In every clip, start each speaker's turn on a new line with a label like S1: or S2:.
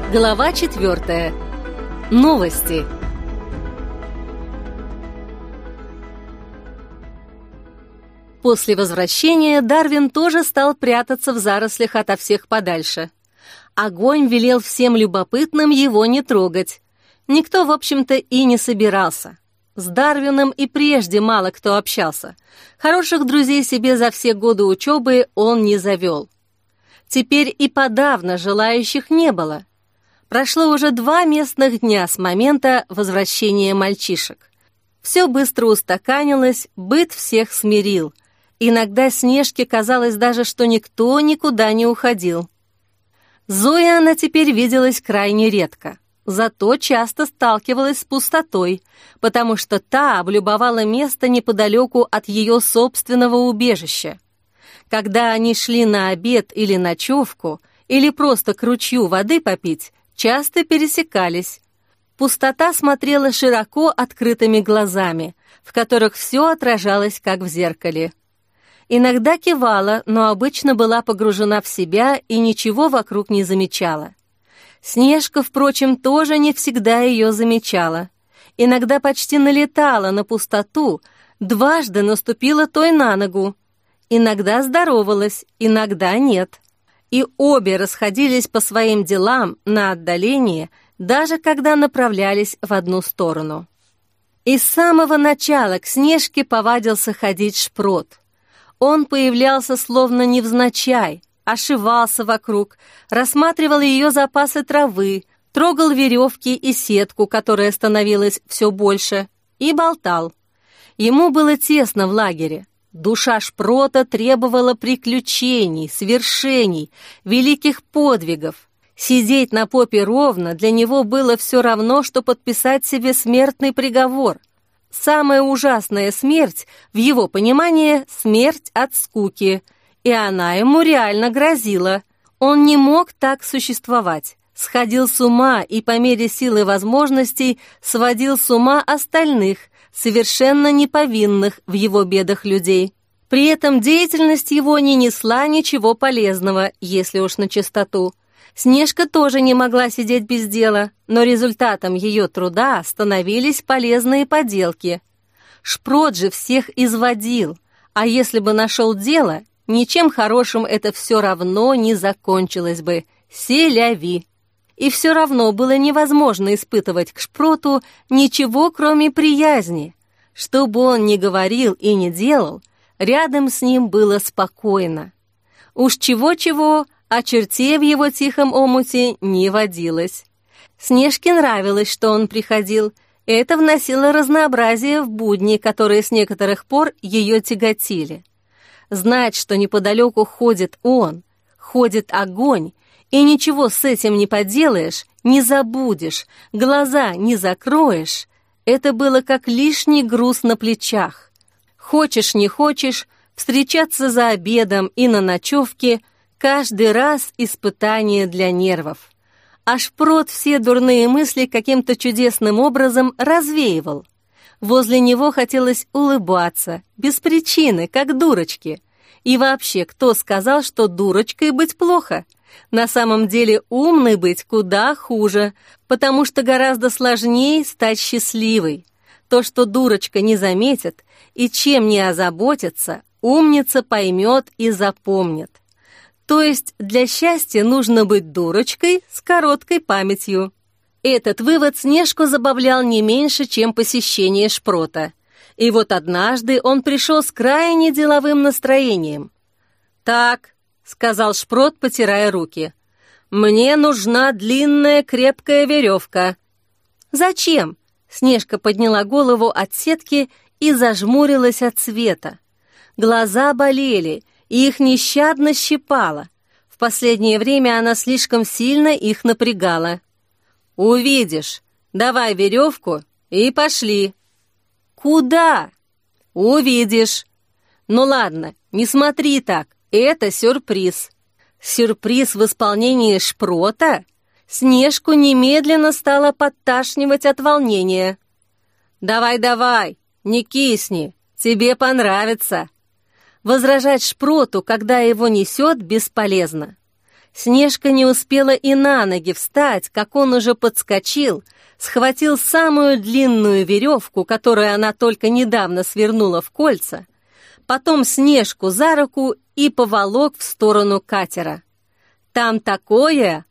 S1: Глава 4. Новости. После возвращения Дарвин тоже стал прятаться в зарослях ото всех подальше. Огонь велел всем любопытным его не трогать. Никто, в общем-то, и не собирался. С Дарвином и прежде мало кто общался. Хороших друзей себе за все годы учебы он не завел. Теперь и подавно желающих не было. Прошло уже 2 местных дня с момента возвращения мальчишек. Все быстро устаканилось, быт всех смирил. Иногда Снежке казалось даже, что никто никуда не уходил. Зое она теперь виделась крайне редко, зато часто сталкивалась с пустотой, потому что та облюбовала место неподалеку от ее собственного убежища. Когда они шли на обед или ночевку, или просто к ручью воды попить, часто пересекались. Пустота смотрела широко открытыми глазами, в которых все отражалось, как в зеркале. Иногда кивала, но обычно была погружена в себя и ничего вокруг не замечала. Снежка, впрочем, тоже не всегда ее замечала. Иногда почти налетала на пустоту, дважды наступила той на ногу. Иногда здоровалась, иногда нет. И обе расходились по своим делам на отдаление, даже когда направлялись в одну сторону. И с самого начала к Снежке повадился ходить Шпрот. Он появлялся словно невзначай, ошивался вокруг, рассматривал ее запасы травы, трогал веревки и сетку, которая становилась все больше, и болтал. Ему было тесно в лагере. Душа Шпрота требовала приключений, свершений, великих подвигов. Сидеть на попе ровно для него было все равно, что подписать себе смертный приговор. Самая ужасная смерть, в его понимании, смерть от скуки. И она ему реально грозила. Он не мог так существовать. Сходил с ума и по мере сил и возможностей сводил с ума остальных, совершенно неповинных в его бедах людей. При этом деятельность его не несла ничего полезного, если уж на чистоту. Снежка тоже не могла сидеть без дела, но результатом ее труда становились полезные поделки. Шпрот же всех изводил, а если бы нашел дело, ничем хорошим это все равно не закончилось бы. Селяви. И все равно было невозможно испытывать к Шпроту ничего, кроме приязни. Что бы он ни говорил и ни делал, рядом с ним было спокойно. Уж чего-чего, а чертей в его тихом омуте не водилось. Снежке нравилось, что он приходил. Это вносило разнообразие в будни, которые с некоторых пор ее тяготили. Знать, что неподалеку ходит он, ходит огонь, и ничего с этим не поделаешь, не забудешь, глаза не закроешь, это было как лишний груз на плечах. Хочешь, не хочешь, встречаться за обедом и на ночевке каждый раз испытание для нервов. А Шпрот все дурные мысли каким-то чудесным образом развеивал. Возле него хотелось улыбаться, без причины, как дурочке. И вообще, кто сказал, что дурочкой быть плохо? На самом деле умной быть куда хуже, потому что гораздо сложнее стать счастливой. То, что дурочка не заметит и чем не озаботится, умница поймет и запомнит. То есть для счастья нужно быть дурочкой с короткой памятью. Этот вывод Снежку забавлял не меньше, чем посещение Шпрота. И вот однажды он пришел с крайне деловым настроением. «Так», — сказал Шпрот, потирая руки, — «мне нужна длинная крепкая веревка». «Зачем?» — Снежка подняла голову от сетки и зажмурилась от света. Глаза болели, и их нещадно щипало. В последнее время она слишком сильно их напрягала. «Увидишь. Давай веревку и пошли». «Куда?» «Увидишь». «Ну ладно, не смотри так, это сюрприз». Сюрприз в исполнении Шпрота? Снежку немедленно стало подташнивать от волнения. «Давай, не кисни, тебе понравится». Возражать Шпроту, когда его несет, бесполезно. Снежка не успела и на ноги встать, как он уже подскочил, схватил самую длинную веревку, которую она только недавно свернула в кольца, потом Снежку за руку и поволок в сторону катера. Там такое,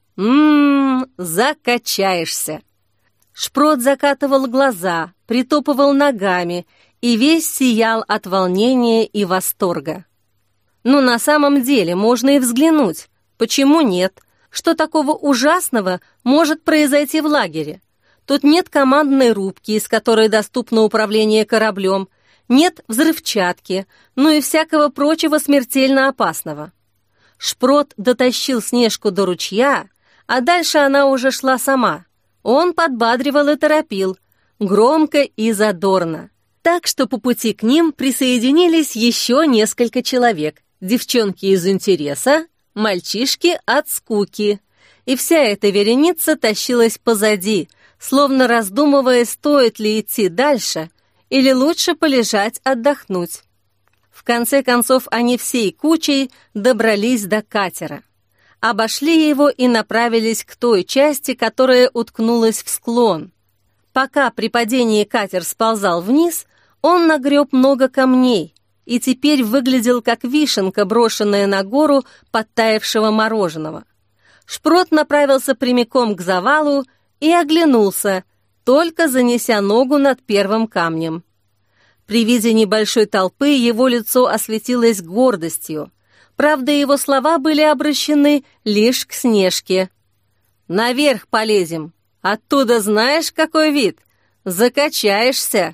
S1: закачаешься. Шпрот закатывал глаза, притопывал ногами и весь сиял от волнения и восторга. Ну, на самом деле, можно и взглянуть. Почему нет? Что такого ужасного может произойти в лагере? Тут нет командной рубки, из которой доступно управление кораблем, нет взрывчатки, ну и всякого прочего смертельно опасного. Шпрот дотащил Снежку до ручья, а дальше она уже шла сама. Он подбадривал и торопил, громко и задорно. Так что по пути к ним присоединились еще несколько человек. Девчонки из интереса, мальчишки от скуки. И вся эта вереница тащилась позади, словно раздумывая, стоит ли идти дальше или лучше полежать отдохнуть. В конце концов, они всей кучей добрались до катера. Обошли его и направились к той части, которая уткнулась в склон. Пока при падении катер сползал вниз, он нагреб много камней и теперь выглядел как вишенка, брошенная на гору подтаявшего мороженого. Шпрот направился прямиком к завалу и оглянулся, только занеся ногу над первым камнем. При виде небольшой толпы его лицо осветилось гордостью. Правда, его слова были обращены лишь к Снежке. «Наверх полезем. Оттуда знаешь, какой вид? Закачаешься».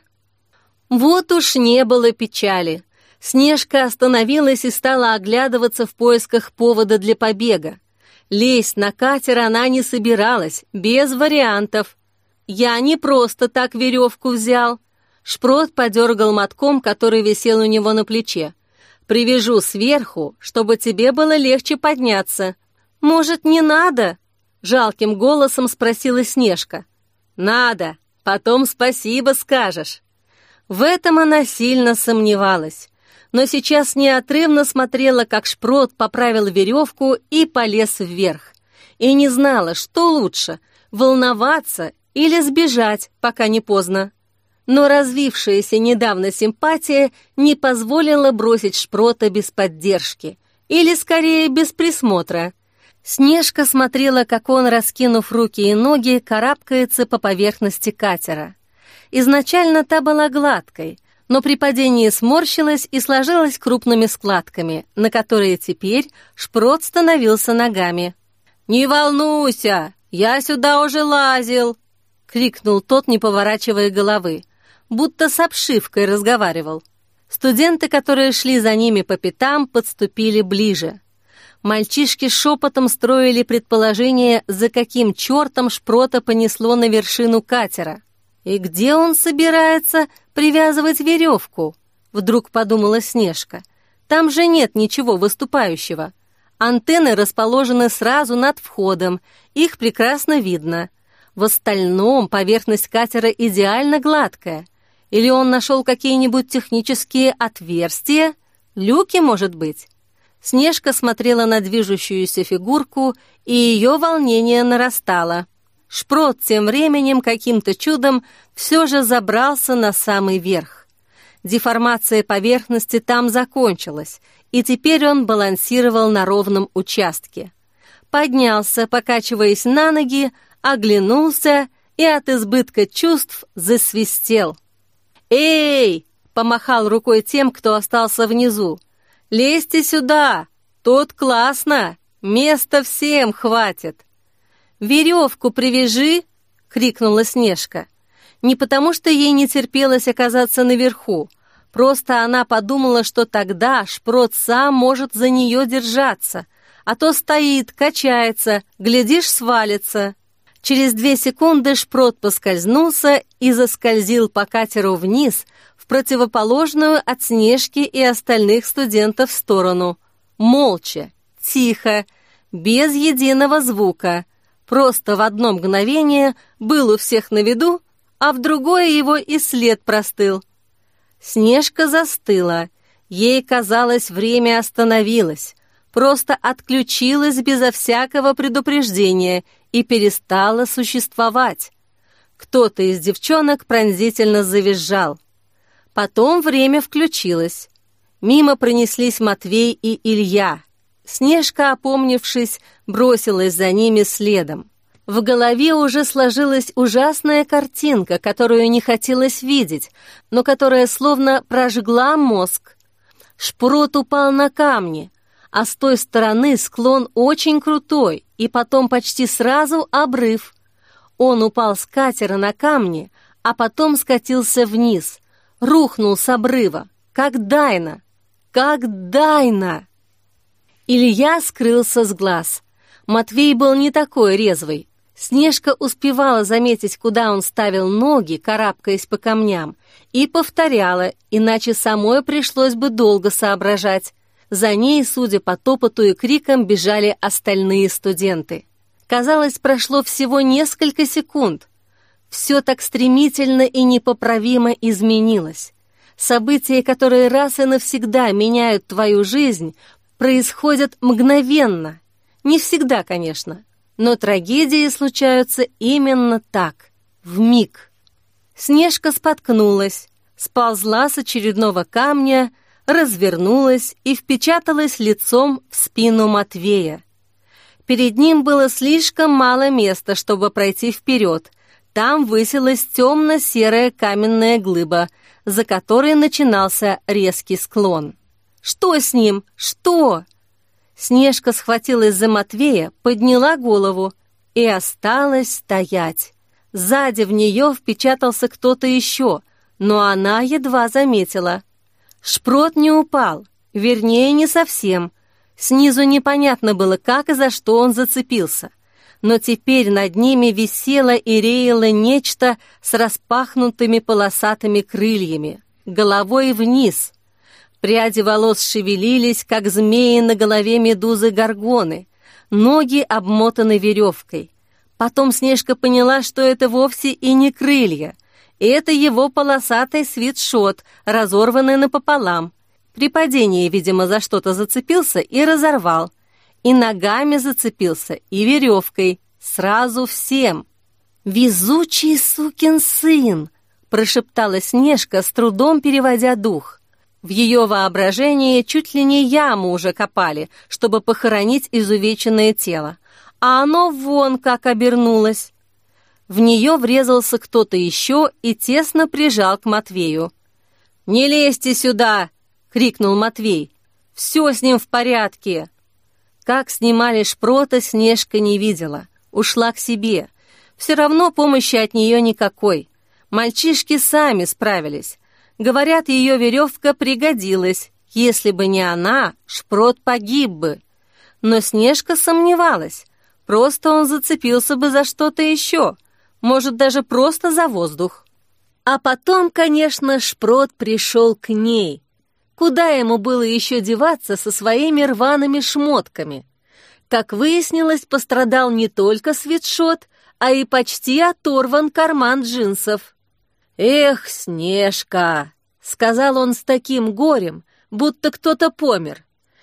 S1: Вот уж не было печали. Снежка остановилась и стала оглядываться в поисках повода для побега. Лезть на катер она не собиралась, без вариантов. «Я не просто так веревку взял». Шпрот подергал мотком, который висел у него на плече. «Привяжу сверху, чтобы тебе было легче подняться». «Может, не надо?» — жалким голосом спросила Снежка. «Надо, потом спасибо скажешь». В этом она сильно сомневалась, но сейчас неотрывно смотрела, как Шпрот поправил веревку и полез вверх. И не знала, что лучше — волноваться или сбежать, пока не поздно. Но развившаяся недавно симпатия не позволила бросить Шпрота без поддержки, или, скорее, без присмотра. Снежка смотрела, как он, раскинув руки и ноги, карабкается по поверхности катера. Изначально та была гладкой, но при падении сморщилась и сложилась крупными складками, на которые теперь Шпрот становился ногами. «Не волнуйся, я сюда уже лазил!» — крикнул тот, не поворачивая головы, будто с обшивкой разговаривал. Студенты, которые шли за ними по пятам, подступили ближе. Мальчишки шепотом строили предположение, за каким чертом Шпрота понесло на вершину катера. «И где он собирается привязывать веревку?» — вдруг подумала Снежка. «Там же нет ничего выступающего. Антенны расположены сразу над входом, их прекрасно видно. В остальном поверхность катера идеально гладкая. Или он нашел какие-нибудь технические отверстия? Люки, может быть?» Снежка смотрела на движущуюся фигурку, и ее волнение нарастало. Шпрот тем временем каким-то чудом все же забрался на самый верх. Деформация поверхности там закончилась, и теперь он балансировал на ровном участке. Поднялся, покачиваясь на ноги, оглянулся и от избытка чувств засвистел. «Эй!» — помахал рукой тем, кто остался внизу. «Лезьте сюда! Тут классно! Места всем хватит!» «Веревку привяжи!» — крикнула Снежка. Не потому, что ей не терпелось оказаться наверху, просто она подумала, что тогда Шпрот сам может за нее держаться, а то стоит, качается, глядишь, свалится. Через 2 секунды Шпрот поскользнулся и заскользил по катеру вниз, в противоположную от Снежки и остальных студентов сторону. Молча, тихо, без единого звука. Просто в одно мгновение был у всех на виду, а в другое его и след простыл. Снежка застыла. Ей казалось, время остановилось. просто отключилась безо всякого предупреждения и перестала существовать. Кто-то из девчонок пронзительно завизжал. Потом время включилось. Мимо пронеслись Матвей и Илья. Снежка, опомнившись, бросилась за ними следом. В голове уже сложилась ужасная картинка, которую не хотелось видеть, но которая словно прожгла мозг. Шпрот упал на камни, а с той стороны склон очень крутой, и потом почти сразу обрыв. Он упал с катера на камни, а потом скатился вниз, рухнул с обрыва, как Дайна. Как Дайна! Илья скрылся с глаз. Матвей был не такой резвый. Снежка успевала заметить, куда он ставил ноги, карабкаясь по камням, и повторяла, иначе самой пришлось бы долго соображать. За ней, судя по топоту и крикам, бежали остальные студенты. Казалось, прошло всего несколько секунд. Все так стремительно и непоправимо изменилось. События, которые раз и навсегда меняют твою жизнь, происходят мгновенно. Не всегда, конечно, но трагедии случаются именно так, вмиг. Снежка споткнулась, сползла с очередного камня, развернулась и впечаталась лицом в спину Матвея. Перед ним было слишком мало места, чтобы пройти вперед. Там высилась темно-серая каменная глыба, за которой начинался резкий склон. «Что с ним? Что?» Снежка схватилась за Матвея, подняла голову и осталась стоять. Сзади в нее впечатался кто-то еще, но она едва заметила. Шпрот не упал, вернее, не совсем. Снизу непонятно было, как и за что он зацепился. Но теперь над ними висело и реяло нечто с распахнутыми полосатыми крыльями, головой вниз. Пряди волос шевелились, как змеи на голове медузы Горгоны, ноги обмотаны веревкой. Потом Снежка поняла, что это вовсе и не крылья. Это его полосатый свитшот, разорванный напополам. При падении, видимо, за что-то зацепился и разорвал. И ногами зацепился, и веревкой. Сразу всем. «Везучий сукин сын!» — прошептала Снежка, с трудом переводя дух. В ее воображении чуть ли не яму уже копали, чтобы похоронить изувеченное тело. А оно вон как обернулось. В нее врезался кто-то еще и тесно прижал к Матвею. «Не лезьте сюда!» — крикнул Матвей. «Все с ним в порядке!» Как снимали Шпрота, Снежка не видела. Ушла к себе. Все равно помощи от нее никакой. Мальчишки сами справились. Говорят, ее веревка пригодилась. Если бы не она, Шпрот погиб бы. Но Снежка сомневалась. Просто он зацепился бы за что-то еще. Может, даже просто за воздух. А потом, конечно, Шпрот пришел к ней. Куда ему было еще деваться со своими рваными шмотками? Как выяснилось, пострадал не только свитшот, а и почти оторван карман джинсов. «Эх, Снежка!» — сказал он с таким горем, будто кто-то помер.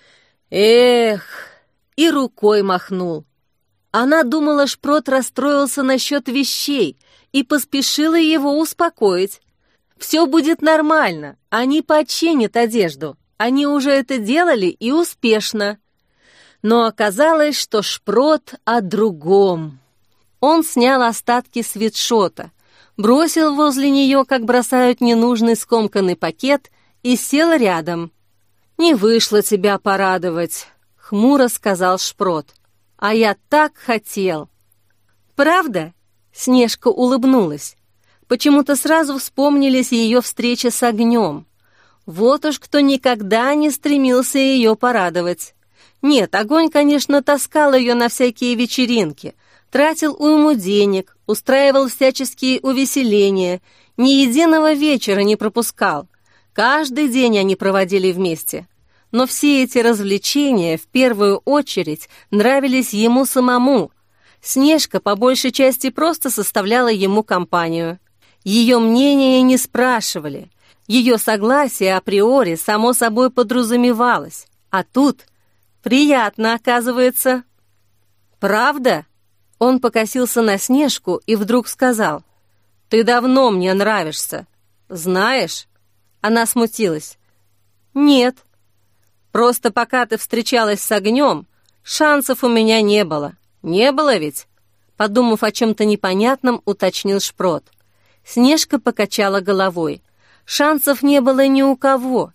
S1: «Эх!» — и рукой махнул. Она думала, Шпрот расстроился насчет вещей и поспешила его успокоить. «Все будет нормально, они починят одежду, они уже это делали и успешно». Но оказалось, что Шпрот о другом. Он снял остатки свитшота, бросил возле нее, как бросают ненужный скомканный пакет, и сел рядом. «Не вышло тебя порадовать», — хмуро сказал Шпрот. «А я так хотел». «Правда?» — Снежка улыбнулась. Почему-то сразу вспомнились ее встречи с огнем. Вот уж кто никогда не стремился ее порадовать. Нет, огонь, конечно, таскал ее на всякие вечеринки, тратил уйму денег, устраивал всяческие увеселения, ни единого вечера не пропускал. Каждый день они проводили вместе. Но все эти развлечения, в первую очередь, нравились ему самому. Снежка, по большей части, просто составляла ему компанию. Ее мнение не спрашивали. Ее согласие априори само собой подразумевалось. А тут Приятно, оказывается». «Правда?» Он покосился на Снежку и вдруг сказал: «Ты давно мне нравишься. Знаешь?» Она смутилась. «Нет. Просто пока ты встречалась с Огнем, шансов у меня не было. Не было ведь?» Подумав о чем-то непонятном, уточнил Шпрот. Снежка покачала головой. Шансов не было ни у кого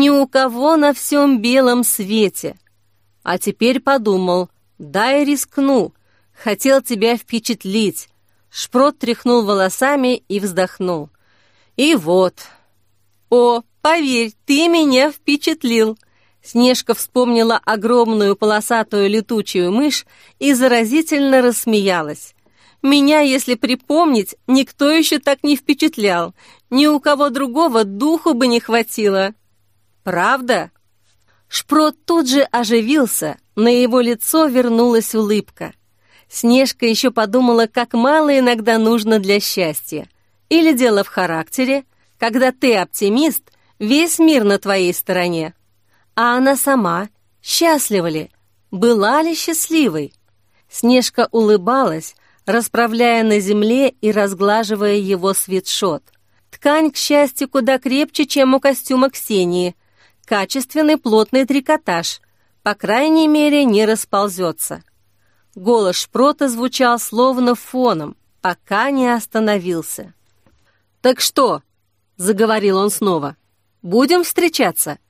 S1: на всем белом свете. А теперь подумал: дай рискну. Хотел тебя впечатлить. Шпрот тряхнул волосами и вздохнул. И вот. О, поверь, ты меня впечатлил. Снежка вспомнила огромную полосатую летучую мышь и заразительно рассмеялась. Меня, если припомнить, никто еще так не впечатлял. Ни у кого другого духу бы не хватило. Правда? Шпрот тут же оживился, на его лицо вернулась улыбка. Снежка еще подумала, как мало иногда нужно для счастья. Или дело в характере, когда ты оптимист, весь мир на твоей стороне. А она сама, счастлива ли? Была ли счастливой? Снежка улыбалась, расправляя на земле и разглаживая его свитшот. Ткань, к счастью, куда крепче, чем у костюма Ксении. Качественный плотный трикотаж, по крайней мере, не расползется. Голос Шпрота звучал словно фоном, пока не остановился. «Так что?» — заговорил он снова. «Будем встречаться?»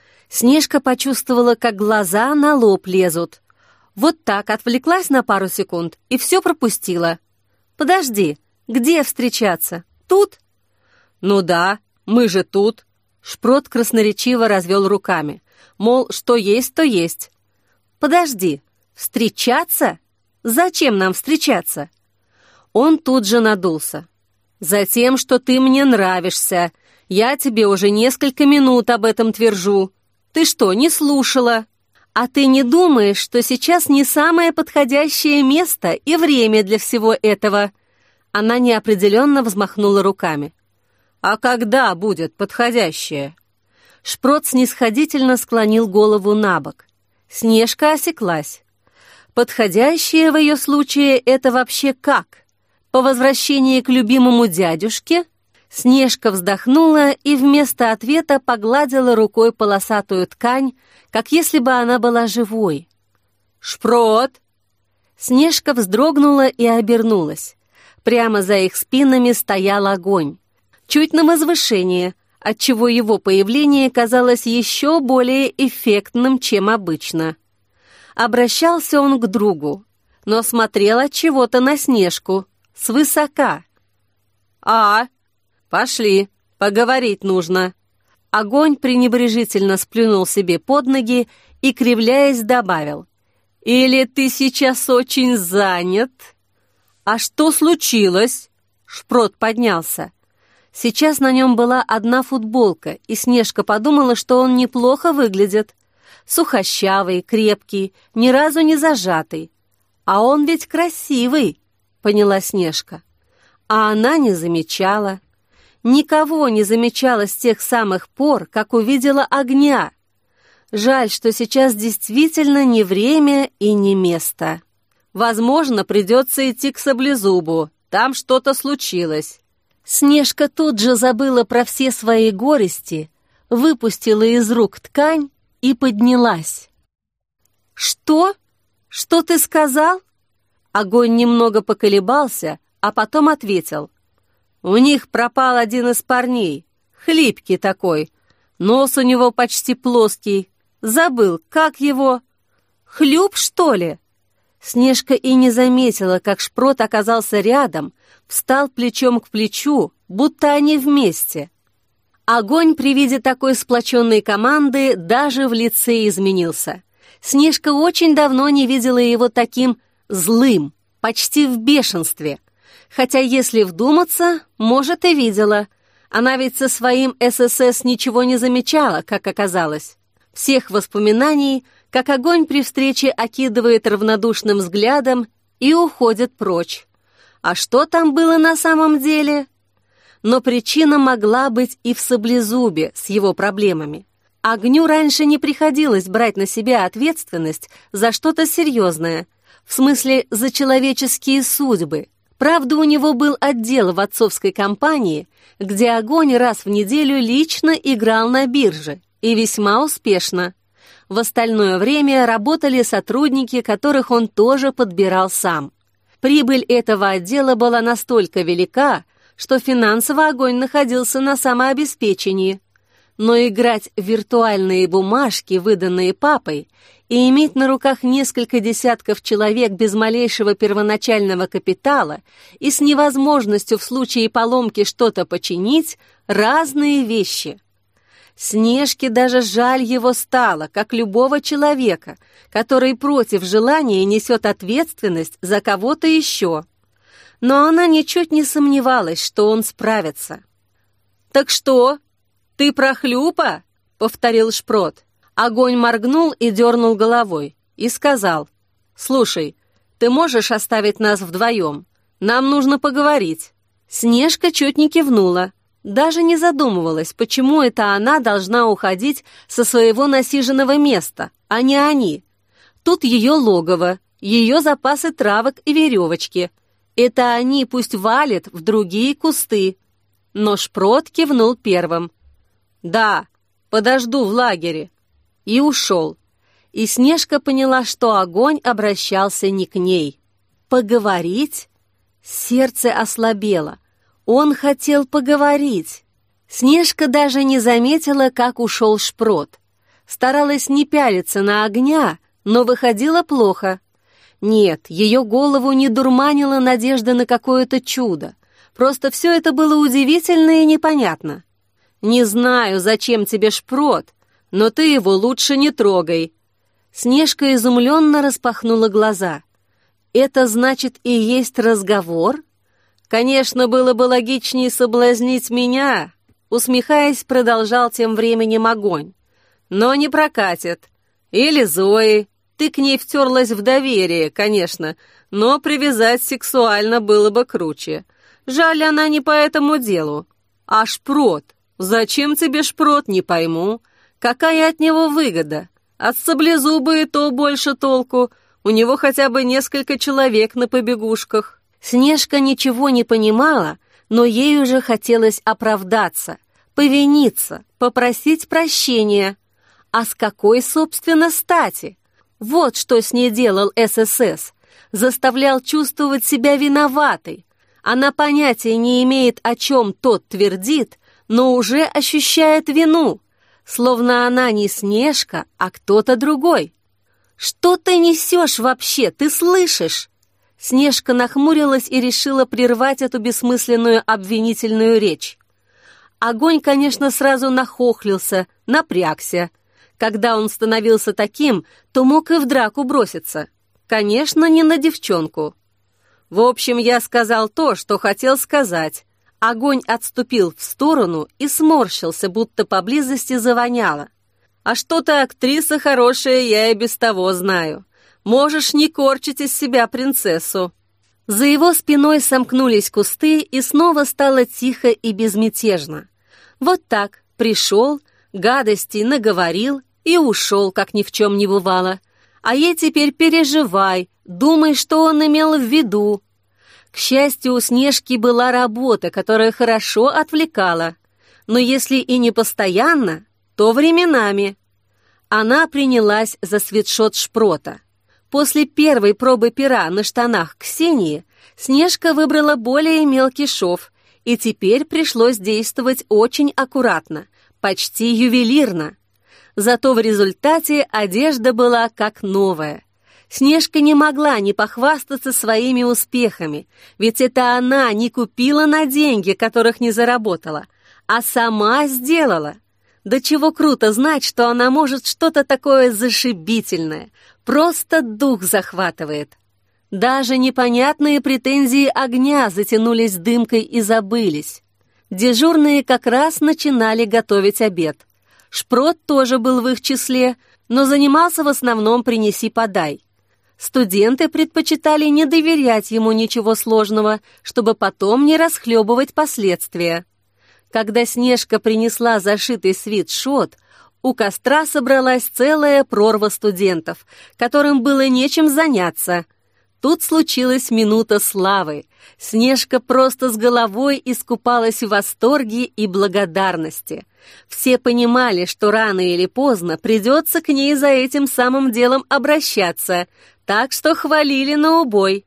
S1: Снежка почувствовала, как глаза на лоб лезут. Вот так отвлеклась на пару секунд и все пропустила. «Подожди, где встречаться? Тут?» «Ну да, мы же тут». Шпрот красноречиво развел руками. Мол, что есть, то есть. «Подожди, встречаться? Зачем нам встречаться?» Он тут же надулся. «Затем, что ты мне нравишься. Я тебе уже несколько минут об этом твержу. Ты что, не слушала? А ты не думаешь, что сейчас не самое подходящее место и время для всего этого?» Она неопределенно взмахнула руками. «А когда будет подходящее?» Шпрот снисходительно склонил голову на бок. Снежка осеклась. Подходящее в ее случае это вообще как? По возвращении к любимому дядюшке? Снежка вздохнула и вместо ответа погладила рукой полосатую ткань, как если бы она была живой. «Шпрот!» Снежка вздрогнула и обернулась. Прямо за их спинами стоял Огонь. Чуть на возвышение, отчего его появление казалось еще более эффектным, чем обычно. Обращался он к другу, но смотрел от чего-то на Снежку, свысока. Пошли, поговорить нужно». Огонь пренебрежительно сплюнул себе под ноги и, кривляясь, добавил: «Или ты сейчас очень занят?» «А что случилось?» Шпрот поднялся. Сейчас на нем была одна футболка, и Снежка подумала, что он неплохо выглядит. Сухощавый, крепкий, ни разу не зажатый. «А он ведь красивый», — поняла Снежка. А она не замечала. Никого не замечала с тех самых пор, как увидела Огня. Жаль, что сейчас действительно не время и не место. Возможно, придется идти к Саблезубу, там что-то случилось. Снежка тут же забыла про все свои горести, выпустила из рук ткань и поднялась. «Что? Что ты сказал?» Огонь немного поколебался, а потом ответил. «У них пропал один из парней, хлипкий такой, нос у него почти плоский. Забыл, как его? Хлюп, что ли?» Снежка и не заметила, как Шпрот оказался рядом, встал плечом к плечу, будто они вместе. Огонь при виде такой сплоченной команды даже в лице изменился. Снежка очень давно не видела его таким злым, почти в бешенстве. Хотя, если вдуматься, может, и видела. Она ведь со своим ССС ничего не замечала, как оказалось. Всех воспоминаний, как Огонь при встрече окидывает равнодушным взглядом и уходит прочь. А что там было на самом деле? Но причина могла быть и в Саблезубе с его проблемами. Огню раньше не приходилось брать на себя ответственность за что-то серьезное, в смысле за человеческие судьбы. Правда, у него был отдел в отцовской компании, где Огонь раз в неделю лично играл на бирже, и весьма успешно. В остальное время работали сотрудники, которых он тоже подбирал сам. Прибыль этого отдела была настолько велика, что финансово Огонь находился на самообеспечении. Но играть в виртуальные бумажки, выданные папой, и иметь на руках несколько десятков человек без малейшего первоначального капитала и с невозможностью в случае поломки что-то починить – разные вещи. Снежке даже жаль его стало, как любого человека, который против желания несет ответственность за кого-то еще. Но она ничуть не сомневалась, что он справится. «Так что, ты про Хлюпа?» — повторил Шпрот. Огонь моргнул и дернул головой, и сказал: «Слушай, ты можешь оставить нас вдвоем? Нам нужно поговорить». Снежка чуть не кивнула, даже не задумывалась, почему это она должна уходить со своего насиженного места, а не они. Тут ее логово, ее запасы травок и веревочки. Это они пусть валят в другие кусты. Но Шпрот кивнул первым. «Да, подожду в лагере». И ушел. И Снежка поняла, что Огонь обращался не к ней. Поговорить? Сердце ослабело. Он хотел поговорить. Снежка даже не заметила, как ушел Шпрот. Старалась не пялиться на Огня, но выходило плохо. Нет, ее голову не дурманила надежда на какое-то чудо. Просто все это было удивительно и непонятно. «Не знаю, зачем тебе Шпрот, но ты его лучше не трогай». Снежка изумленно распахнула глаза. «Это значит и есть разговор?» «Конечно, было бы логичнее соблазнить меня», — усмехаясь, продолжал тем временем Огонь. «Но не прокатит. Или Зои. Ты к ней втерлась в доверие, конечно, но привязать сексуально было бы круче. Жаль, она не по этому делу. А Шпрот? Зачем тебе Шпрот, не пойму. Какая от него выгода? От саблезуба и то больше толку. У него хотя бы несколько человек на побегушках». Снежка ничего не понимала, но ей уже хотелось оправдаться, повиниться, попросить прощения. А с какой, собственно, стати? Вот что с ней делал ССС. Заставлял чувствовать себя виноватой. Она понятия не имеет, о чем тот твердит, но уже ощущает вину, словно она не Снежка, а кто-то другой. «Что ты несешь вообще? Ты слышишь?» Снежка нахмурилась и решила прервать эту бессмысленную обвинительную речь. Огонь, конечно, сразу нахохлился, напрягся. Когда он становился таким, то мог и в драку броситься. Конечно, не на девчонку. В общем, я сказал то, что хотел сказать. Огонь отступил в сторону и сморщился, будто поблизости завоняло. «А что ты актриса хорошая, я и без того знаю. Можешь не корчить из себя принцессу». За его спиной сомкнулись кусты, и снова стало тихо и безмятежно. Вот так пришел, гадостей наговорил и ушел, как ни в чем не бывало. А ей теперь переживай, думай, что он имел в виду. К счастью, у Снежки была работа, которая хорошо отвлекала. Но если и не постоянно, то временами. Она принялась за свитшот Шпрота. После первой пробы пера на штанах Ксении Снежка выбрала более мелкий шов, и теперь пришлось действовать очень аккуратно, почти ювелирно. Зато в результате одежда была как новая. Снежка не могла не похвастаться своими успехами, ведь это она не купила на деньги, которых не заработала, а сама сделала. До чего круто знать, что она может что-то такое зашибительное, просто дух захватывает. Даже непонятные претензии Огня затянулись дымкой и забылись. Дежурные как раз начинали готовить обед. Шпрот тоже был в их числе, но занимался в основном «принеси-подай». Студенты предпочитали не доверять ему ничего сложного, чтобы потом не расхлебывать последствия. Когда Снежка принесла зашитый свитшот, У костра собралась целая прорва студентов, которым было нечем заняться. Тут случилась минута славы. Снежка просто с головой искупалась в восторге и благодарности. Все понимали, что рано или поздно придется к ней за этим самым делом обращаться, так что хвалили на убой.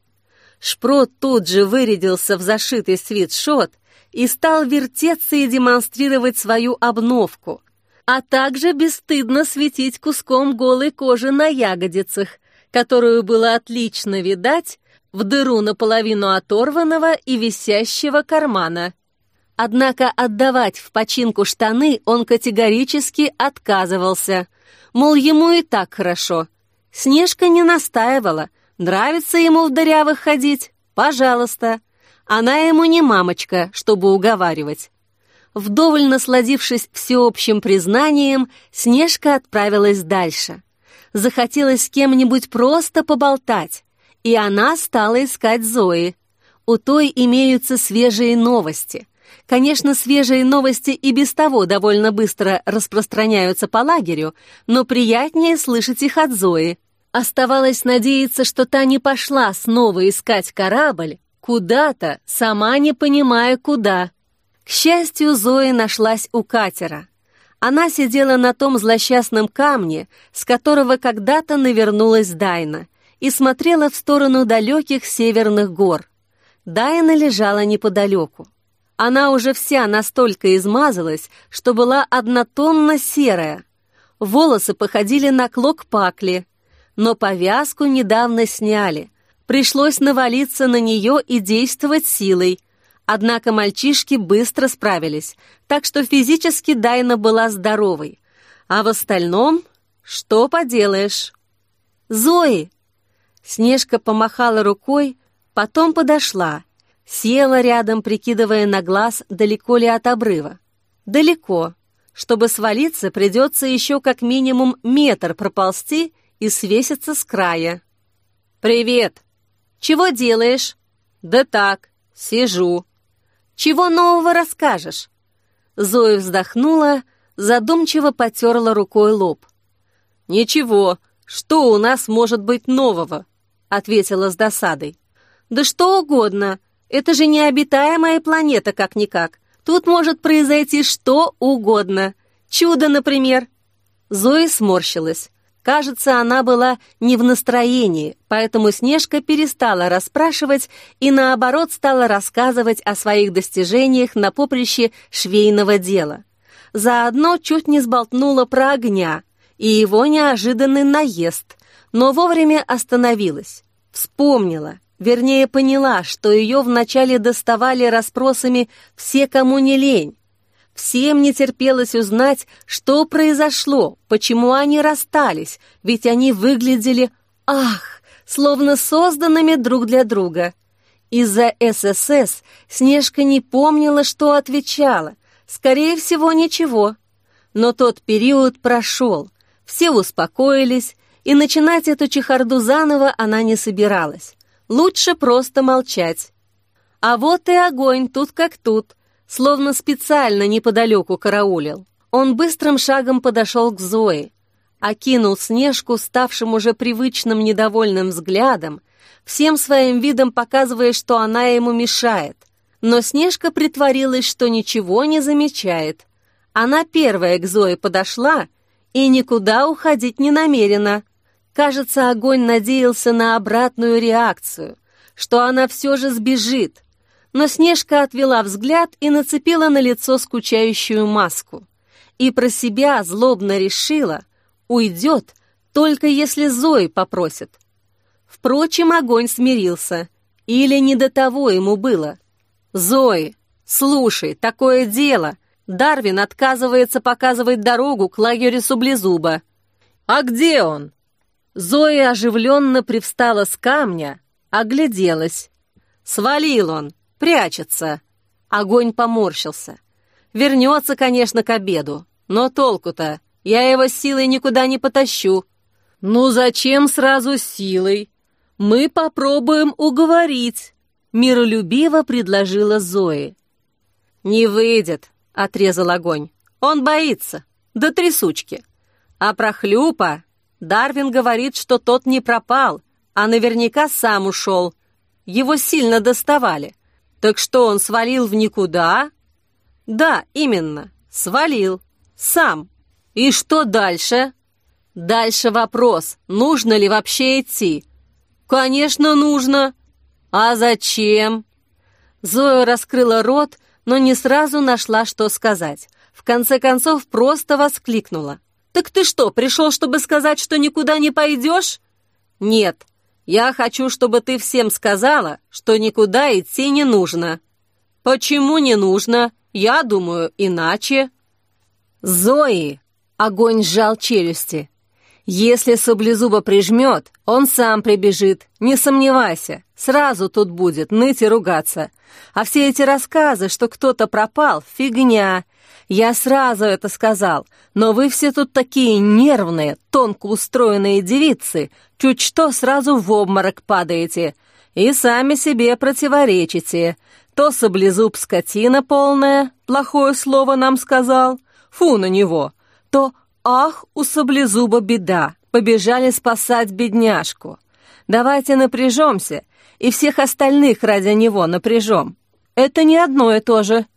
S1: Шпрот тут же вырядился в зашитый свитшот и стал вертеться и демонстрировать свою обновку, а также бесстыдно светить куском голой кожи на ягодицах, которую было отлично видать в дыру наполовину оторванного и висящего кармана. Однако отдавать в починку штаны он категорически отказывался, мол, ему и так хорошо. Снежка не настаивала, нравится ему в дырявых ходить, пожалуйста. Она ему не мамочка, чтобы уговаривать. Вдоволь насладившись всеобщим признанием, Снежка отправилась дальше. Захотелось с кем-нибудь просто поболтать, и она стала искать Зои. У той имеются свежие новости. Конечно, свежие новости и без того довольно быстро распространяются по лагерю, но приятнее слышать их от Зои. Оставалось надеяться, что та не пошла снова искать корабль куда-то, сама не понимая куда. К счастью, Зоя нашлась у катера. Она сидела на том злосчастном камне, с которого когда-то навернулась Дайна, и смотрела в сторону далеких северных гор. Дайна лежала неподалеку. Она уже вся настолько измазалась, что была однотонно серая. Волосы походили на клок пакли, но повязку недавно сняли. Пришлось навалиться на нее и действовать силой. Однако мальчишки быстро справились, так что физически Дайна была здоровой. А в остальном, что поделаешь? «Зои!» Снежка помахала рукой, потом подошла, села рядом, прикидывая на глаз, далеко ли от обрыва. Далеко. Чтобы свалиться, придется еще как минимум метр проползти и свеситься с края. «Привет! Чего делаешь?» «Да так, сижу». «Чего нового расскажешь?» Зоя вздохнула, задумчиво потерла рукой лоб. «Ничего, что у нас может быть нового?» ответила с досадой. «Да что угодно, это же необитаемая планета как-никак. Тут может произойти что угодно. Чудо, например». Зоя сморщилась. Кажется, она была не в настроении, поэтому Снежка перестала расспрашивать и, наоборот, стала рассказывать о своих достижениях на поприще швейного дела. Заодно чуть не сболтнула про огня и его неожиданный наезд, но вовремя остановилась. Вспомнила, вернее, поняла, что ее вначале доставали расспросами все, кому не лень. Всем не терпелось узнать, что произошло, почему они расстались, ведь они выглядели, словно созданными друг для друга. Из-за ССС Снежка не помнила, что отвечала. Скорее всего, ничего. Но тот период прошел, все успокоились, и начинать эту чехарду заново она не собиралась. Лучше просто молчать. А вот и огонь тут как тут, словно специально неподалеку караулил. Он быстрым шагом подошел к Зое, окинул Снежку ставшим уже привычным недовольным взглядом, всем своим видом показывая, что она ему мешает. Но Снежка притворилась, что ничего не замечает. Она первая к Зое подошла и никуда уходить не намерена. Кажется, огонь надеялся на обратную реакцию, что она все же сбежит. Но Снежка отвела взгляд и нацепила на лицо скучающую маску. И про себя злобно решила, уйдет, только если Зои попросит. Впрочем, огонь смирился. Или не до того ему было. «Зои, слушай, такое дело. Дарвин отказывается показывать дорогу к лагерю Саблезуба». «А где он?» Зоя оживленно привстала с камня, огляделась. «Свалил он, прячется». Огонь поморщился. «Вернется, конечно, к обеду, но толку-то, я его силой никуда не потащу». «Ну зачем сразу силой? Мы попробуем уговорить», — миролюбиво предложила Зои. «Не выйдет», — отрезал огонь. «Он боится, до трясучки. А про Хлюпа Дарвин говорит, что тот не пропал, а наверняка сам ушел. Его сильно доставали. Так что, он свалил в никуда? Да, именно, свалил. Сам. И что дальше? Дальше вопрос, нужно ли вообще идти? Конечно, нужно. А зачем? Зоя раскрыла рот, но не сразу нашла, что сказать. В конце концов, просто воскликнула. «Так ты что, пришел, чтобы сказать, что никуда не пойдешь?» «Нет, я хочу, чтобы ты всем сказала, что никуда идти не нужно». «Почему не нужно? Я думаю, иначе». «Зои!» — Огонь сжал челюсти. «Если Саблезуба прижмет, он сам прибежит, не сомневайся. Сразу тут будет ныть и ругаться. А все эти рассказы, что кто-то пропал, фигня. Я сразу это сказал, но вы все тут такие нервные, тонко устроенные девицы, чуть что сразу в обморок падаете. И сами себе противоречите. То Саблезуб скотина полная, плохое слово нам сказал, фу на него, то ах, у Саблезуба беда, побежали спасать бедняжку. Давайте напряжемся, и всех остальных ради него напряжем. Это не одно и то же».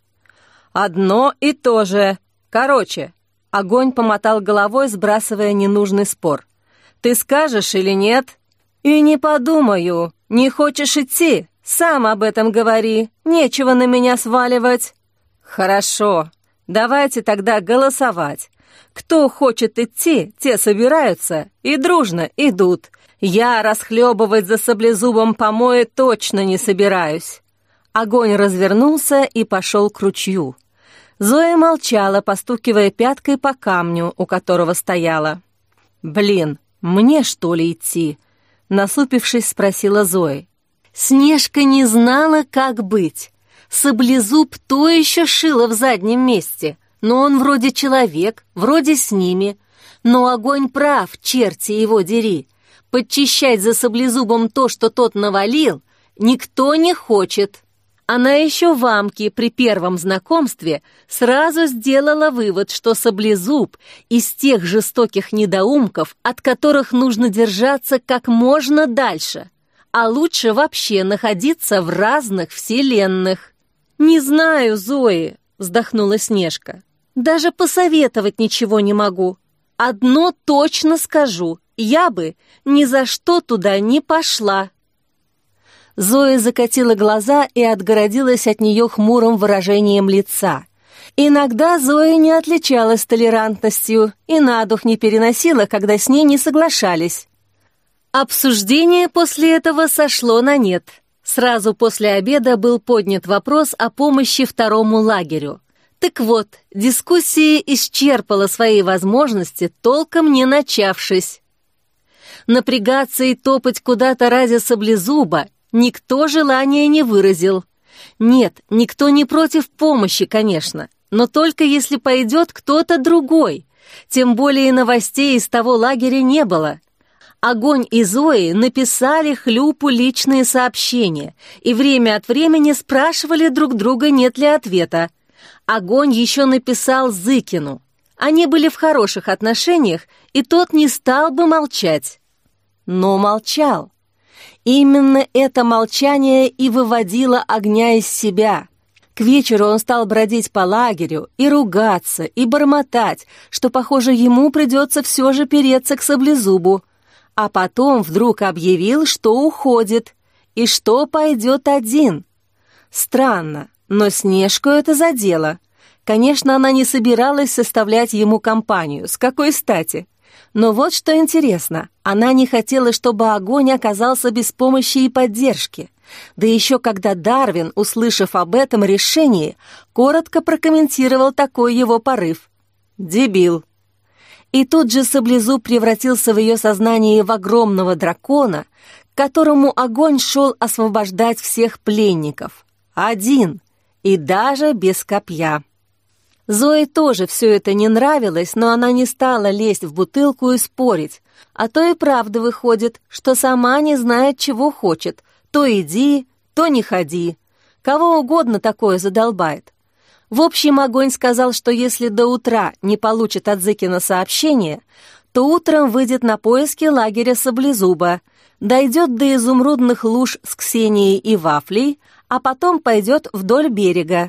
S1: «Одно и то же. Короче», — Огонь помотал головой, сбрасывая ненужный спор. «Ты скажешь или нет?» «И не подумаю. Не хочешь идти? Сам об этом говори. Нечего на меня сваливать». «Хорошо. Давайте тогда голосовать. Кто хочет идти, те собираются и дружно идут. Я расхлебывать за Саблезубом помои точно не собираюсь». Огонь развернулся и пошел к ручью. Зоя молчала, постукивая пяткой по камню, у которого стояла. «Блин, мне что ли идти?» — насупившись, спросила Зоя. Снежка не знала, как быть. Саблезуб то еще шило в заднем месте, но он вроде человек, вроде с ними. Но Огонь прав, черти его дери. Подчищать за Саблезубом то, что тот навалил, никто не хочет. Она еще в Амке при первом знакомстве сразу сделала вывод, что Саблезуб из тех жестоких недоумков, от которых нужно держаться как можно дальше, а лучше вообще находиться в разных вселенных. «Не знаю, Зои», — вздохнула Снежка, — «даже посоветовать ничего не могу. Одно точно скажу, я бы ни за что туда не пошла». Зоя закатила глаза и отгородилась от нее хмурым выражением лица. Иногда Зоя не отличалась толерантностью и на дух не переносила, когда с ней не соглашались. Обсуждение после этого сошло на нет. Сразу после обеда был поднят вопрос о помощи второму лагерю. Так вот, дискуссия исчерпала свои возможности, толком не начавшись. Напрягаться и топать куда-то ради Саблезуба никто желания не выразил. Нет, никто не против помощи, конечно, но только если пойдет кто-то другой. Тем более новостей из того лагеря не было. Огонь и Зои написали Хлюпу личные сообщения и время от времени спрашивали друг друга, нет ли ответа. Огонь еще написал Зыкину. Они были в хороших отношениях, и тот не стал бы молчать. Но молчал. Именно это молчание и выводило Огня из себя. К вечеру он стал бродить по лагерю и ругаться, и бормотать, что, похоже, ему придется все же переться к Саблезубу. А потом вдруг объявил, что уходит, и что пойдет один. Странно, но Снежку это задело. Конечно, она не собиралась составлять ему компанию, с какой стати? Но вот что интересно, она не хотела, чтобы Огонь оказался без помощи и поддержки. Да еще когда Дарвин, услышав об этом решении, коротко прокомментировал такой его порыв. «Дебил». И тут же Саблезуб превратился в ее сознание в огромного дракона, к которому Огонь шел освобождать всех пленников. Один, и даже без копья. Зое тоже все это не нравилось, но она не стала лезть в бутылку и спорить, а то и правда выходит, что сама не знает, чего хочет. То иди, то не ходи. Кого угодно такое задолбает. В общем, Огонь сказал, что если до утра не получит от Зыкина сообщение, то утром выйдет на поиски лагеря Саблезуба, дойдет до изумрудных луж с Ксенией и Вафлей, а потом пойдет вдоль берега.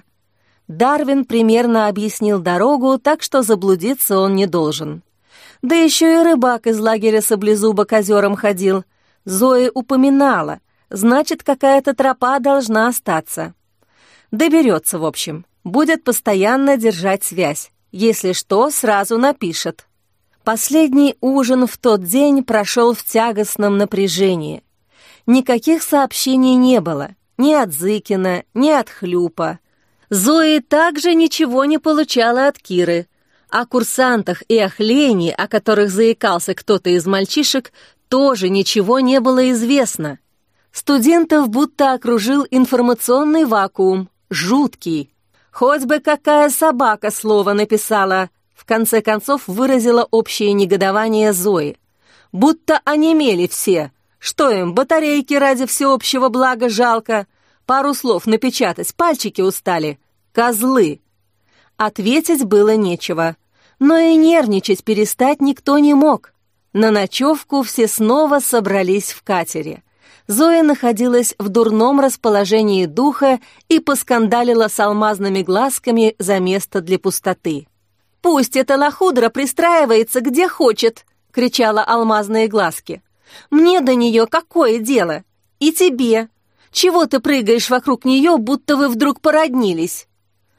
S1: Дарвин примерно объяснил дорогу, так что заблудиться он не должен. Да еще и рыбак из лагеря Саблезуба к озерам ходил. Зоя упоминала, значит, какая-то тропа должна остаться. Доберется, в общем, будет постоянно держать связь. Если что, сразу напишет. Последний ужин в тот день прошел в тягостном напряжении. Никаких сообщений не было, ни от Зыкина, ни от Хлюпа. Зои также ничего не получала от Киры. О курсантах и о Хлене, о которых заикался кто-то из мальчишек, тоже ничего не было известно. Студентов будто окружил информационный вакуум, жуткий. Хоть бы какая собака слово написала, в конце концов выразила общее негодование Зои. Будто онемели все. Что им, батарейки ради всеобщего блага жалко? Пару слов напечатать, пальчики устали. Козлы! Ответить было нечего. Но и нервничать перестать никто не мог. На ночевку все снова собрались в катере. Зоя находилась в дурном расположении духа и поскандалила с алмазными глазками за место для пустоты. «Пусть эта лохудра пристраивается где хочет!» — кричала алмазные глазки. «Мне до нее какое дело? И тебе! Чего ты прыгаешь вокруг нее, будто вы вдруг породнились?»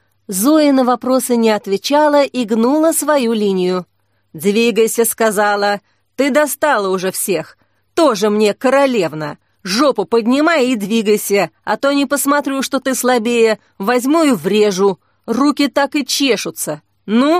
S1: Зоя на вопросы не отвечала и гнула свою линию. «Двигайся», — сказала, — «ты достала уже всех. Тоже мне королевна. Жопу поднимай и двигайся, а то не посмотрю, что ты слабее, возьму и врежу. Руки так и чешутся. Ну?»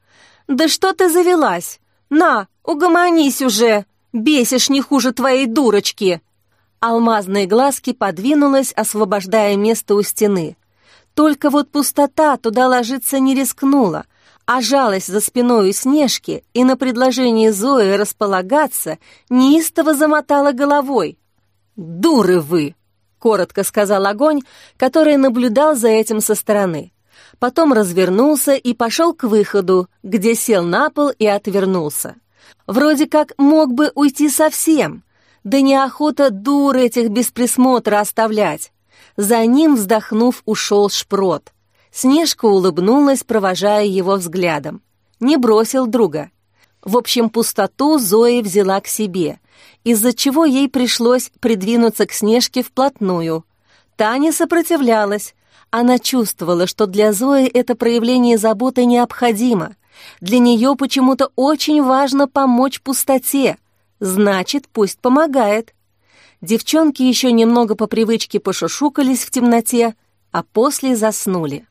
S1: «Да что ты завелась? На, угомонись уже! Бесишь не хуже твоей дурочки!» Алмазные глазки подвинулась, освобождая место у стены. Только вот пустота туда ложиться не рискнула, а жалость за спиной у Снежки и на предложение Зои располагаться неистово замотала головой. «Дуры вы!» — коротко сказал Огонь, который наблюдал за этим со стороны. Потом развернулся и пошел к выходу, где сел на пол и отвернулся. Вроде как мог бы уйти совсем, да неохота дур этих без присмотра оставлять. За ним, вздохнув, ушел Шпрот. Снежка улыбнулась, провожая его взглядом. Не бросил друга. В общем, пустоту Зоя взяла к себе, из-за чего ей пришлось придвинуться к Снежке вплотную. Та не сопротивлялась. Она чувствовала, что для Зои это проявление заботы необходимо. Для нее почему-то очень важно помочь пустоте. Значит, пусть помогает. Девчонки еще немного по привычке пошушукались в темноте, а после заснули.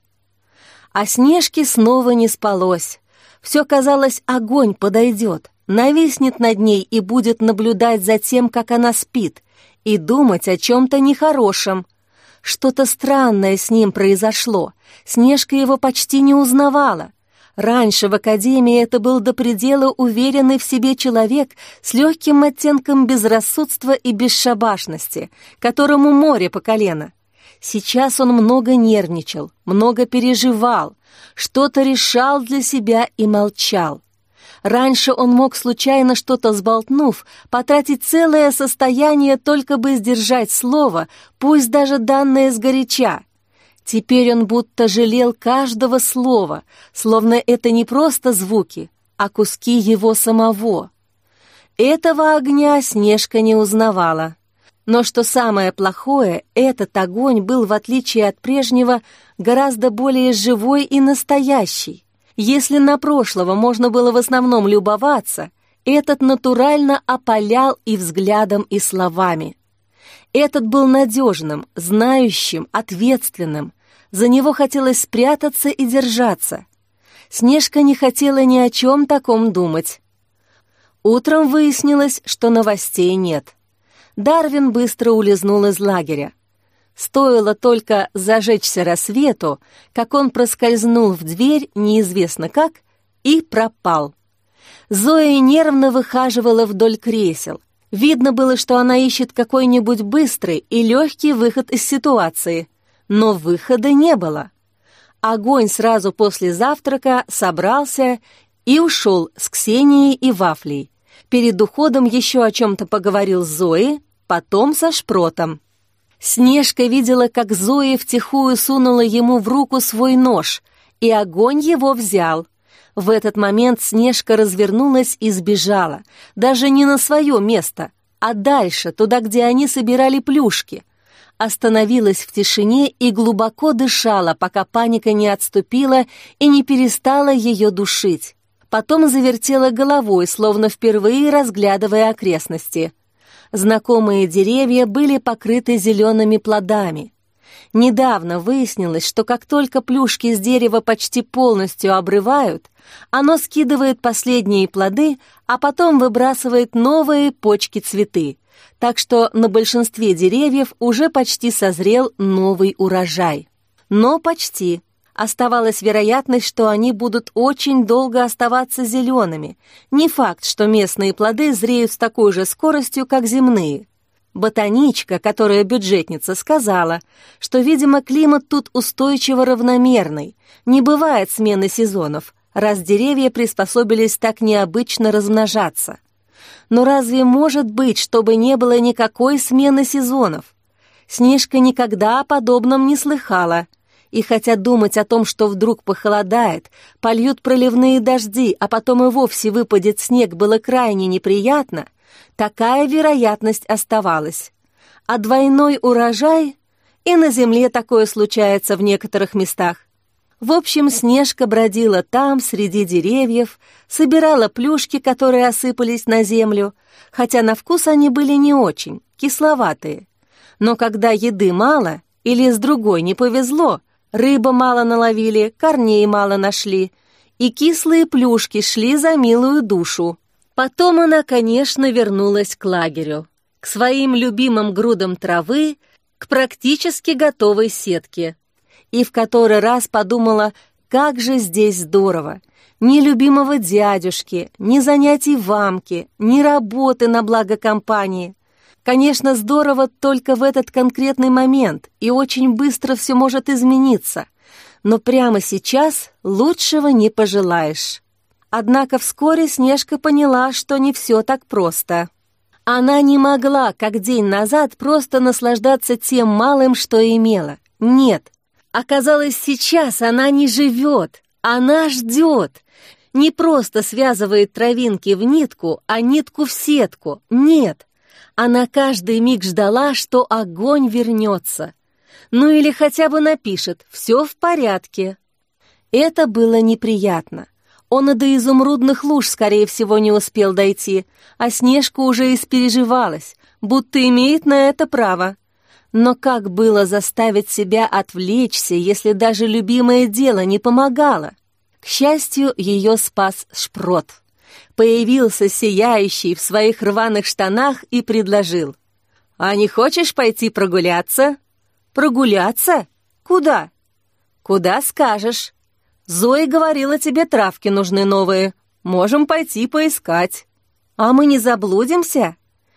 S1: А Снежке снова не спалось. Все казалось, Огонь подойдет, нависнет над ней и будет наблюдать за тем, как она спит, и думать о чем-то нехорошем. Что-то странное с ним произошло. Снежка его почти не узнавала. Раньше в академии это был до предела уверенный в себе человек с легким оттенком безрассудства и бесшабашности, которому море по колено. Сейчас он много нервничал, много переживал, что-то решал для себя и молчал. Раньше он мог, случайно что-то сболтнув, потратить целое состояние, только бы сдержать слово, пусть даже данное сгоряча. Теперь он будто жалел каждого слова, словно это не просто звуки, а куски его самого. Этого огня Снежка не узнавала. Но что самое плохое, этот огонь был, в отличие от прежнего, гораздо более живой и настоящий. Если на прошлого можно было в основном любоваться, этот натурально опалял и взглядом, и словами. Этот был надежным, знающим, ответственным. За него хотелось спрятаться и держаться. Снежка не хотела ни о чем таком думать. Утром выяснилось, что новостей нет. Дарвин быстро улизнул из лагеря. Стоило только зажечься рассвету, как он проскользнул в дверь неизвестно как и пропал. Зоя нервно выхаживала вдоль кресел. Видно было, что она ищет какой-нибудь быстрый и легкий выход из ситуации, но выхода не было. Огонь сразу после завтрака собрался и ушел с Ксенией и Вафлей. Перед уходом еще о чем-то поговорил с Зоей, потом со Шпротом. Снежка видела, как Зоя втихую сунула ему в руку свой нож, и Огонь его взял. В этот момент Снежка развернулась и сбежала, даже не на свое место, а дальше, туда, где они собирали плюшки. Остановилась в тишине и глубоко дышала, пока паника не отступила и не перестала ее душить. Потом завертела головой, словно впервые разглядывая окрестности. Знакомые деревья были покрыты зелеными плодами. Недавно выяснилось, что как только плюшки с дерева почти полностью обрывают, оно скидывает последние плоды, а потом выбрасывает новые почки-цветы. Так что на большинстве деревьев уже почти созрел новый урожай. Но почти. Оставалась вероятность, что они будут очень долго оставаться зелеными. Не факт, что местные плоды зреют с такой же скоростью, как земные. Ботаничка, которая бюджетница, сказала, что, видимо, климат тут устойчиво равномерный. Не бывает смены сезонов, раз деревья приспособились так необычно размножаться. Но разве может быть, чтобы не было никакой смены сезонов? Снежка никогда о подобном не слыхала. И хотя думать о том, что вдруг похолодает, польют проливные дожди, а потом и вовсе выпадет снег, было крайне неприятно, такая вероятность оставалась. А двойной урожай? И на земле такое случается в некоторых местах. В общем, Снежка бродила там, среди деревьев, собирала плюшки, которые осыпались на землю, хотя на вкус они были не очень, кисловатые. Но когда еды мало или с другой не повезло, рыбы мало наловили, корней мало нашли, и кислые плюшки шли за милую душу. Потом она, конечно, вернулась к лагерю, к своим любимым грудам травы, к практически готовой сетке. И в который раз подумала, как же здесь здорово. Ни любимого дядюшки, ни занятий в амке, ни работы на благо компании. Конечно, здорово только в этот конкретный момент, и очень быстро все может измениться. Но прямо сейчас лучшего не пожелаешь. Однако вскоре Снежка поняла, что не все так просто. Она не могла, как день назад, просто наслаждаться тем малым, что имела. Нет. Оказалось, сейчас она не живет, она ждет. Не просто связывает травинки в нитку, а нитку в сетку. Нет. Она каждый миг ждала, что Огонь вернется. Ну или хотя бы напишет «все в порядке». Это было неприятно. Он и до изумрудных луж, скорее всего, не успел дойти, а Снежка уже испереживалась, будто имеет на это право. Но как было заставить себя отвлечься, если даже любимое дело не помогало? К счастью, ее спас Шпрот. Появился сияющий в своих рваных штанах и предложил: «А не хочешь пойти прогуляться?» «Прогуляться? Куда?» «Куда скажешь. Зоя говорила, тебе травки нужны новые. Можем пойти поискать». «А мы не заблудимся?»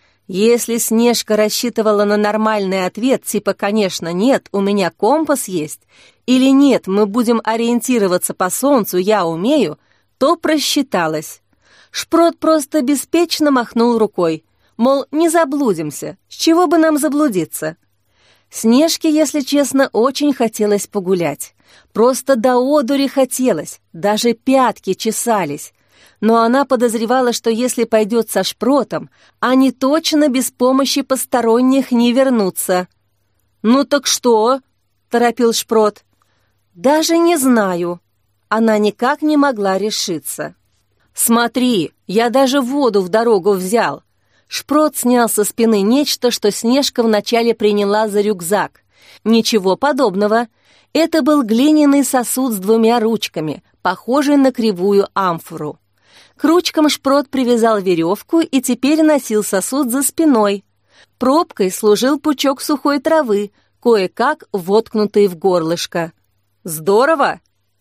S1: Если Снежка рассчитывала на нормальный ответ, типа «конечно, нет, у меня компас есть», или «нет, мы будем ориентироваться по солнцу, я умею», то просчиталась. Шпрот просто беспечно махнул рукой, мол, не заблудимся, с чего бы нам заблудиться? Снежке, если честно, очень хотелось погулять. Просто до одури хотелось, даже пятки чесались. Но она подозревала, что если пойдет со Шпротом, они точно без помощи посторонних не вернутся. «Ну так что?» — торопил Шпрот. «Даже не знаю». Она никак не могла решиться. «Смотри, я даже воду в дорогу взял». Шпрот снял со спины нечто, что Снежка вначале приняла за рюкзак. Ничего подобного. Это был глиняный сосуд с двумя ручками, похожий на кривую амфору. К ручкам Шпрот привязал веревку и теперь носил сосуд за спиной. Пробкой служил пучок сухой травы, кое-как воткнутый в горлышко. «Здорово!»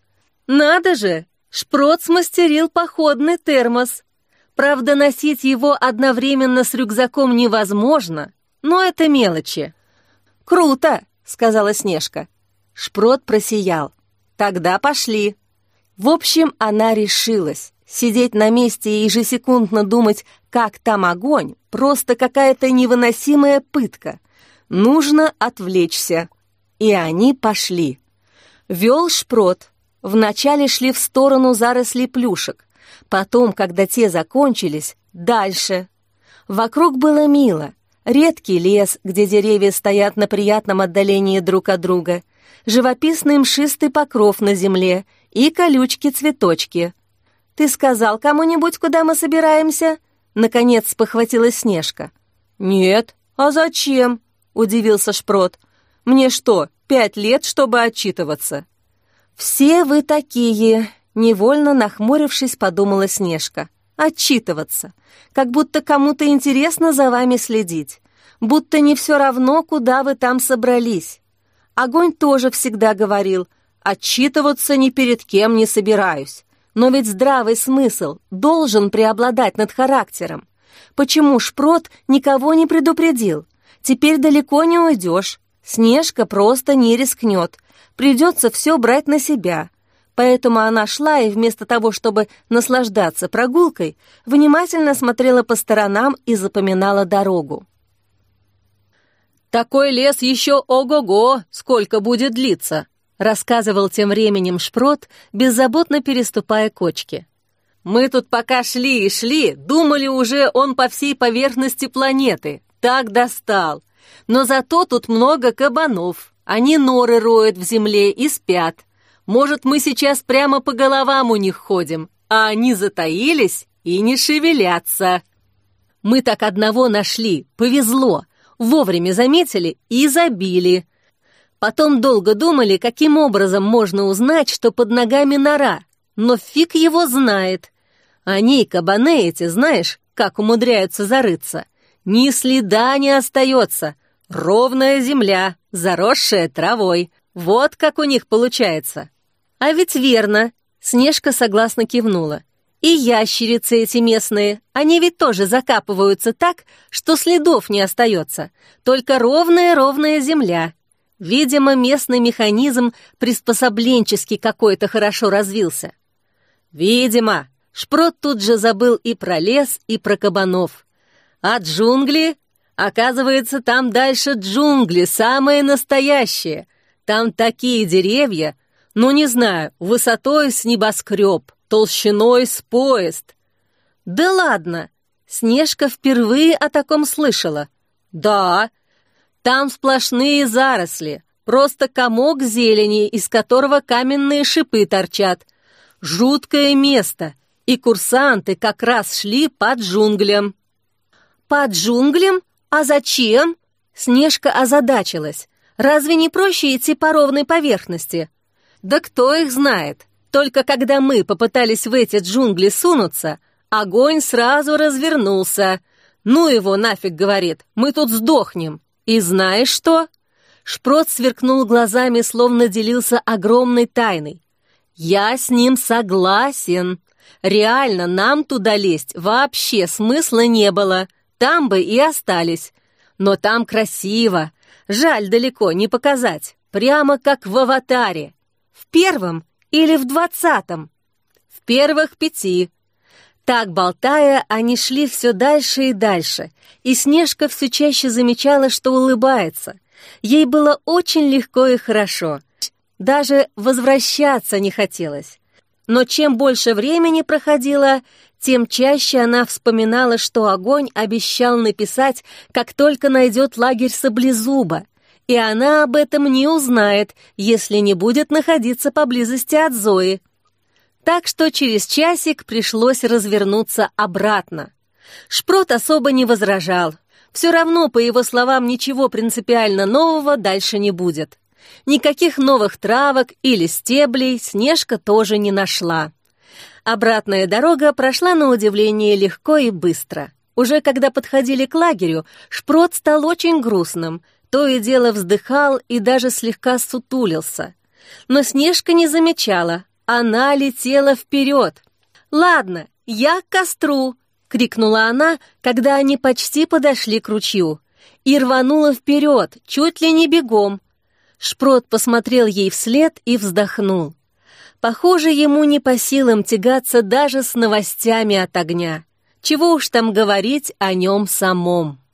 S1: «Надо же! Шпрот смастерил походный термос. Правда, носить его одновременно с рюкзаком невозможно, но это мелочи». «Круто!» — сказала Снежка. Шпрот просиял. Тогда пошли». В общем, она решилась. Сидеть на месте и ежесекундно думать, как там огонь, просто какая-то невыносимая пытка. Нужно отвлечься. И они пошли. Вел Шпрот. Вначале шли в сторону зарослей плюшек. Потом, когда те закончились, дальше. Вокруг было мило. Редкий лес, где деревья стоят на приятном отдалении друг от друга, живописный мшистый покров на земле и колючки-цветочки. «Ты сказал кому-нибудь, куда мы собираемся?» Наконец спохватилась Снежка. «Нет. А зачем?» — удивился Шпрот. «Мне что, 5 лет, чтобы отчитываться?» «Все вы такие!» — невольно нахмурившись, подумала Снежка. «Отчитываться. Как будто кому-то интересно за вами следить. Будто не все равно, куда вы там собрались». Огонь тоже всегда говорил: «Отчитываться ни перед кем не собираюсь». Но ведь здравый смысл должен преобладать над характером. Почему Шпрот никого не предупредил? Теперь далеко не уйдешь. Снежка просто не рискнет. Придется все брать на себя. Поэтому она шла и вместо того, чтобы наслаждаться прогулкой, внимательно смотрела по сторонам и запоминала дорогу. «Такой лес еще ого-го, сколько будет длиться!» рассказывал тем временем Шпрот, беззаботно переступая кочки. «Мы тут пока шли и шли, думали уже он по всей поверхности планеты. Так достал. Но зато тут много кабанов. Они норы роют в земле и спят. Может, мы сейчас прямо по головам у них ходим, а они затаились и не шевелятся. Мы так одного нашли, повезло. Вовремя заметили и забили. Потом долго думали, каким образом можно узнать, что под ногами нора, но фиг его знает. Они, кабаны эти, знаешь, как умудряются зарыться. Ни следа не остается. Ровная земля, заросшая травой. Вот как у них получается». «А ведь верно», — Снежка согласно кивнула. «И ящерицы эти местные, они ведь тоже закапываются так, что следов не остается. Только ровная земля». Видимо, местный механизм приспособленческий какой-то хорошо развился. Видимо, Шпрот тут же забыл и про лес, и про кабанов. А джунгли? Оказывается, там дальше джунгли, самые настоящие. Там такие деревья, ну не знаю, высотой с небоскреб, толщиной с поезд. Да ладно, Снежка впервые о таком слышала. Да, там сплошные заросли, просто комок зелени, из которого каменные шипы торчат. Жуткое место, и курсанты как раз шли по джунглям. «По джунглям? А зачем?» Снежка озадачилась. «Разве не проще идти по ровной поверхности?» «Да кто их знает? Только когда мы попытались в эти джунгли сунуться, огонь сразу развернулся. Ну его нафиг, говорит, мы тут сдохнем. И знаешь что?» Шпрот сверкнул глазами, словно делился огромной тайной. «Я с ним согласен. Реально, нам туда лезть вообще смысла не было. Там бы и остались. Но там красиво. Жаль далеко не показать. Прямо как в «Аватаре». В 1 или в 20? В первых 5. Так, болтая, они шли все дальше и дальше, и Снежка все чаще замечала, что улыбается. Ей было очень легко и хорошо. Даже возвращаться не хотелось. Но чем больше времени проходило, тем чаще она вспоминала, что огонь обещал написать, как только найдет лагерь Саблезуба, и она об этом не узнает, если не будет находиться поблизости от Зои. Так что через часик пришлось развернуться обратно. Шпрот особо не возражал. Все равно, по его словам, ничего принципиально нового дальше не будет. Никаких новых травок или стеблей Снежка тоже не нашла. Обратная дорога прошла на удивление легко и быстро. Уже когда подходили к лагерю, Шпрот стал очень грустным. То и дело вздыхал и даже слегка сутулился. Но Снежка не замечала. Она летела вперед. «Ладно, я к костру!» — крикнула она, когда они почти подошли к ручью. И рванула вперед, чуть ли не бегом. Шпрот посмотрел ей вслед и вздохнул. Похоже, ему не по силам тягаться даже с новостями от огня. Чего уж там говорить о нем самом.